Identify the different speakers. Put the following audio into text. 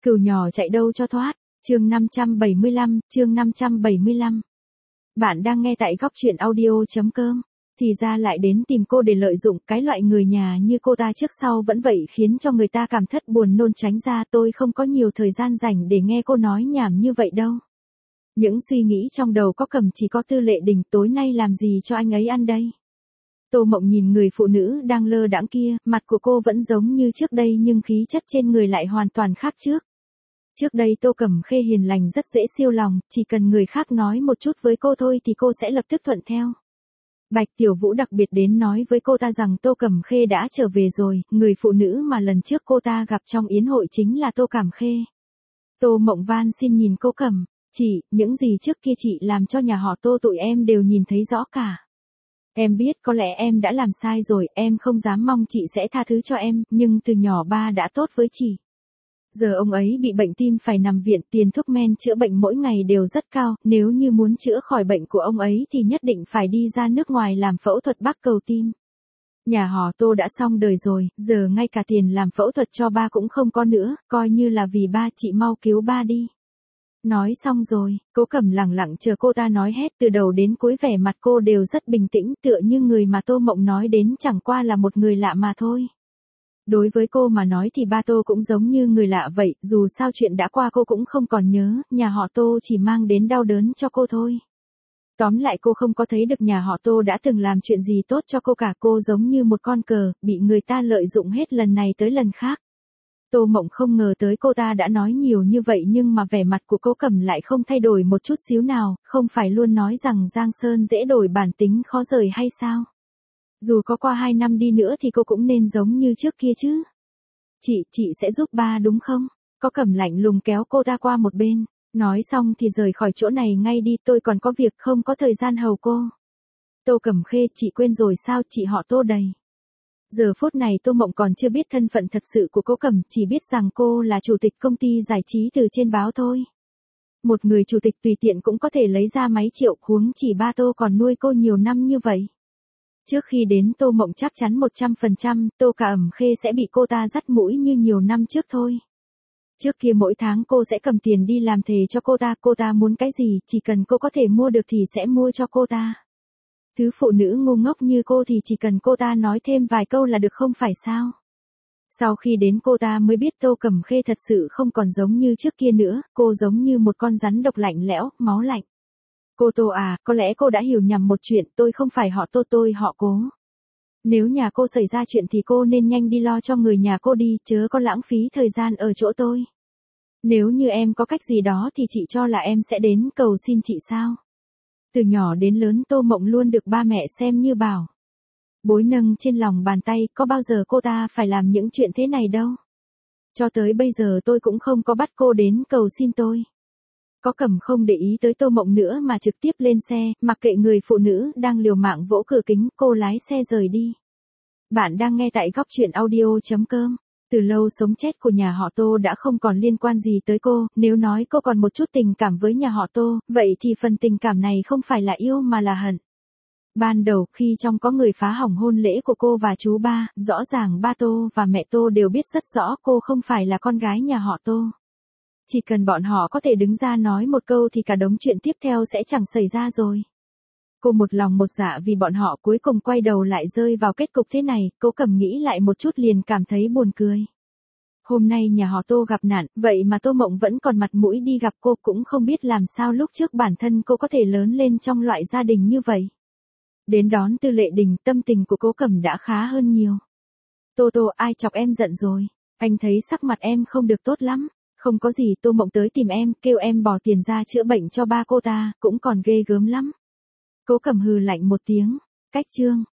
Speaker 1: Cừu nhỏ chạy đâu cho thoát. Chương 575. Bạn đang nghe tại góc truyện audio.com. Thì ra lại đến tìm cô để lợi dụng, cái loại người nhà như cô ta trước sau vẫn vậy khiến cho người ta cảm thất buồn nôn tránh ra. Tôi không có nhiều thời gian rảnh để nghe cô nói nhảm như vậy đâu. Những suy nghĩ trong đầu có cầm chỉ có Tư Lệ Đình, tối nay làm gì cho anh ấy ăn đây? Tô Mộng nhìn người phụ nữ đang lơ đãng kia, mặt của cô vẫn giống như trước đây nhưng khí chất trên người lại hoàn toàn khác trước. Trước đây Tô Cẩm Khê hiền lành rất dễ siêu lòng, chỉ cần người khác nói một chút với cô thôi thì cô sẽ lập tức thuận theo. Bạch Tiểu Vũ đặc biệt đến nói với cô ta rằng Tô Cẩm Khê đã trở về rồi, người phụ nữ mà lần trước cô ta gặp trong yến hội chính là Tô Cẩm Khê. Tô Mộng van xin nhìn cô Cẩm, chị, những gì trước kia chị làm cho nhà họ Tô tụi em đều nhìn thấy rõ cả. Em biết có lẽ em đã làm sai rồi, em không dám mong chị sẽ tha thứ cho em, nhưng từ nhỏ ba đã tốt với chị. Giờ ông ấy bị bệnh tim phải nằm viện, tiền thuốc men chữa bệnh mỗi ngày đều rất cao, nếu như muốn chữa khỏi bệnh của ông ấy thì nhất định phải đi ra nước ngoài làm phẫu thuật bắc cầu tim. Nhà họ Tô đã xong đời rồi, giờ ngay cả tiền làm phẫu thuật cho ba cũng không có nữa, coi như là vì ba, chị mau cứu ba đi. Nói xong rồi, Cố Cẩm lẳng lặng chờ cô ta nói hết, từ đầu đến cuối vẻ mặt cô đều rất bình tĩnh, tựa như người mà Tô Mộng nói đến chẳng qua là một người lạ mà thôi. Đối với cô mà nói thì ba Tô cũng giống như người lạ vậy, dù sao chuyện đã qua cô cũng không còn nhớ, nhà họ Tô chỉ mang đến đau đớn cho cô thôi. Tóm lại cô không có thấy được nhà họ Tô đã từng làm chuyện gì tốt cho cô cả, cô giống như một con cờ, bị người ta lợi dụng hết lần này tới lần khác. Tô Mộng không ngờ tới cô ta đã nói nhiều như vậy nhưng mà vẻ mặt của cô Cẩm lại không thay đổi một chút xíu nào, không phải luôn nói rằng Giang Sơn dễ đổi bản tính khó rời hay sao? Dù có qua 2 năm đi nữa thì cô cũng nên giống như trước kia chứ. Chị sẽ giúp ba đúng không? Có Cẩm lạnh lùng kéo cô ta qua một bên, nói xong thì rời khỏi chỗ này ngay đi, tôi còn có việc không có thời gian hầu cô. Tô Cẩm Khê, chị quên rồi sao, chị họ Tô đầy. Giờ phút này Tô Mộng còn chưa biết thân phận thật sự của cô Cẩm, chỉ biết rằng cô là chủ tịch công ty giải trí từ trên báo thôi. Một người chủ tịch tùy tiện cũng có thể lấy ra mấy triệu, huống chỉ ba Tô còn nuôi cô nhiều năm như vậy. Trước khi đến Tô Mộng chắc chắn 100%, Tô Cẩm Khê sẽ bị cô ta dắt mũi như nhiều năm trước thôi. Trước kia mỗi tháng cô sẽ cầm tiền đi làm thề cho cô ta muốn cái gì, chỉ cần cô có thể mua được thì sẽ mua cho cô ta. Thứ phụ nữ ngu ngốc như cô thì chỉ cần cô ta nói thêm vài câu là được không phải sao? Sau khi đến cô ta mới biết Tô Cẩm Khê thật sự không còn giống như trước kia nữa, cô giống như một con rắn độc lạnh lẽo, máu lạnh. Cô Tô à, có lẽ cô đã hiểu nhầm một chuyện, tôi không phải họ Tô, tôi họ Cố. Nếu nhà cô xảy ra chuyện thì cô nên nhanh đi lo cho người nhà cô đi, chớ có lãng phí thời gian ở chỗ tôi. Nếu như em có cách gì đó thì chị cho là em sẽ đến cầu xin chị sao? Từ nhỏ đến lớn Tô Mộng luôn được ba mẹ xem như bảo bối nâng trên lòng bàn tay, có bao giờ cô ta phải làm những chuyện thế này đâu. Cho tới bây giờ tôi cũng không có bắt cô đến cầu xin tôi. Có Cẩm không để ý tới Tô Mộng nữa mà trực tiếp lên xe, mặc kệ người phụ nữ đang liều mạng vỗ cửa kính, cô lái xe rời đi. Bạn đang nghe tại góc truyện audio.com. Từ lâu sống chết của nhà họ Tô đã không còn liên quan gì tới cô, nếu nói cô còn một chút tình cảm với nhà họ Tô, vậy thì phần tình cảm này không phải là yêu mà là hận. Ban đầu khi trong có người phá hỏng hôn lễ của cô và chú ba, rõ ràng ba Tô và mẹ Tô đều biết rất rõ cô không phải là con gái nhà họ Tô. Chỉ cần bọn họ có thể đứng ra nói một câu thì cả đống chuyện tiếp theo sẽ chẳng xảy ra rồi. Cô một lòng một dạ vì bọn họ cuối cùng quay đầu lại rơi vào kết cục thế này, Cố Cẩm nghĩ lại một chút liền cảm thấy buồn cười. Hôm nay nhà họ Tô gặp nạn, vậy mà Tô Mộng vẫn còn mặt mũi đi gặp cô, cũng không biết làm sao lúc trước bản thân cô có thể lớn lên trong loại gia đình như vậy. Đến đón Tư Lệ Đình, tâm tình của Cố Cẩm đã khá hơn nhiều. Tô, ai chọc em giận rồi? Anh thấy sắc mặt em không được tốt lắm. Không có gì, Tô Mộng tới tìm em, kêu em bỏ tiền ra chữa bệnh cho ba cô ta, cũng còn ghê gớm lắm. Cố Cẩm hừ lạnh một tiếng. Cách chương